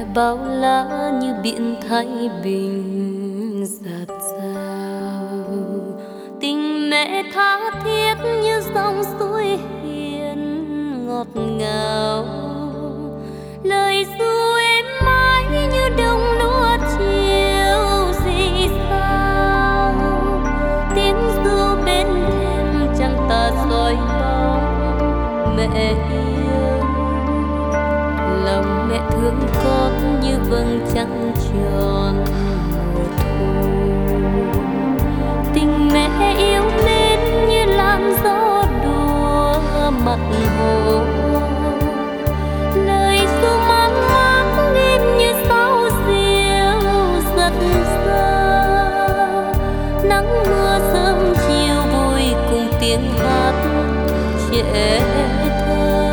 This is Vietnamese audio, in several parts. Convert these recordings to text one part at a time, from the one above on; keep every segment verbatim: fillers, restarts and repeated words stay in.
bao la như biển Thái Bình dạt dào. Tình mẹ tha thiết như dòng suối hiền ngọt ngào. Lời ru êm mãi như đồng lúa chiều rì sao. Tiếng ru bên thềm chẳng tà soi bóng mẹ yêu. Lòng mẹ thương con như vầng trăng tròn mùa thu. Tình mẹ yêu mến như làn gió đùa mặt hồ. Lời ru mang mát nghiêm như sao diều giật xa. Nắng mưa sớm chiều vui cùng tiếng hát trẻ thơ.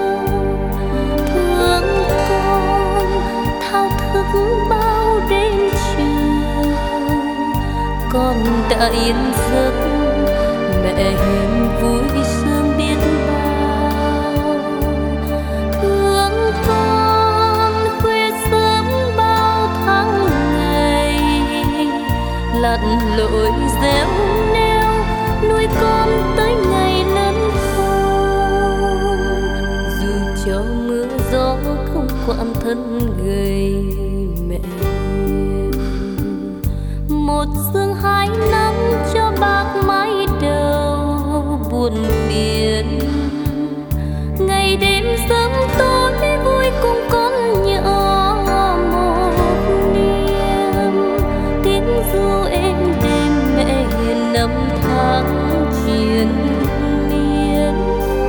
Thương con thao thức bao đêm trường, con đã yên giấc mẹ hiền vui sương biết bao. Thương con khuya sớm bao tháng ngày, lặn lội réo neo nuôi con tới ngày lớn khôn. Dù cho mưa gió không quản thân gầy mẹ hiền, một sương hai nắng cho bạc mái đầu buồn phiền. Ngày đêm sớm tối vui cùng con nhỏ một niềm. Tiếng ru êm đêm mẹ hiền năm tháng triền miên.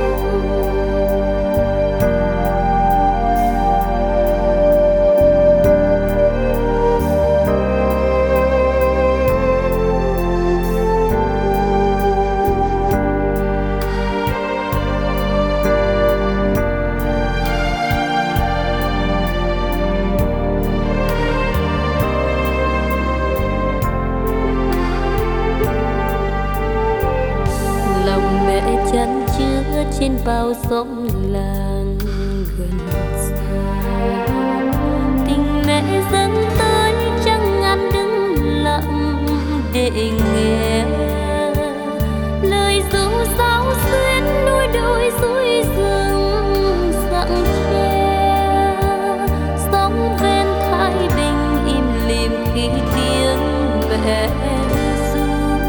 Chăn chứa trên bao sóng làng gần xa. Tình mẹ dẫn tới chẳng ngăn đứng lặng để nghe. Lời ru giáo xuyên núi đồi suối rừng rặng tre. Sóng ven Thái Bình im lìm khi tiếng mẹ ru.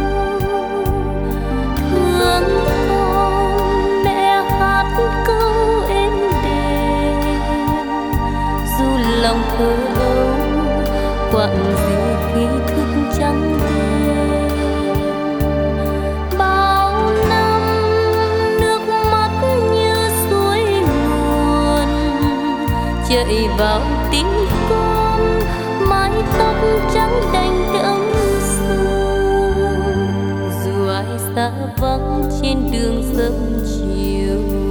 Thương câu êm đềm, dù lòng thơ ấu quặn gì khi thức trắng đêm. Bao năm nước mắt như suối nguồn chạy vào tim con, mái tóc trắng đành đẫm sương. Dù ai xa vắng trên đường sớm chiều,